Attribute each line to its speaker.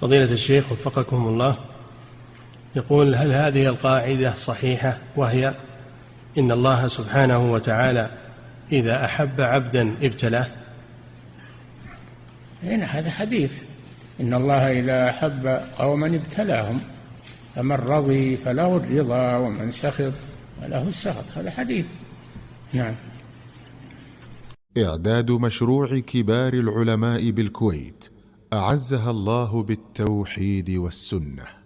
Speaker 1: فضيلة الشيخ وفقكم الله، يقول: هل هذه القاعدة صحيحة، وهي إن الله سبحانه وتعالى إذا أحب عبدا ابتلاه؟
Speaker 2: هذا حديث إن الله إذا أحب قوما ابتلاهم، فمن رضي فله الرضا ومن سخط فله السخط. هذا حديث. نعم.
Speaker 3: إعداد مشروع كبار العلماء بالكويت أعزها الله بالتوحيد والسنة.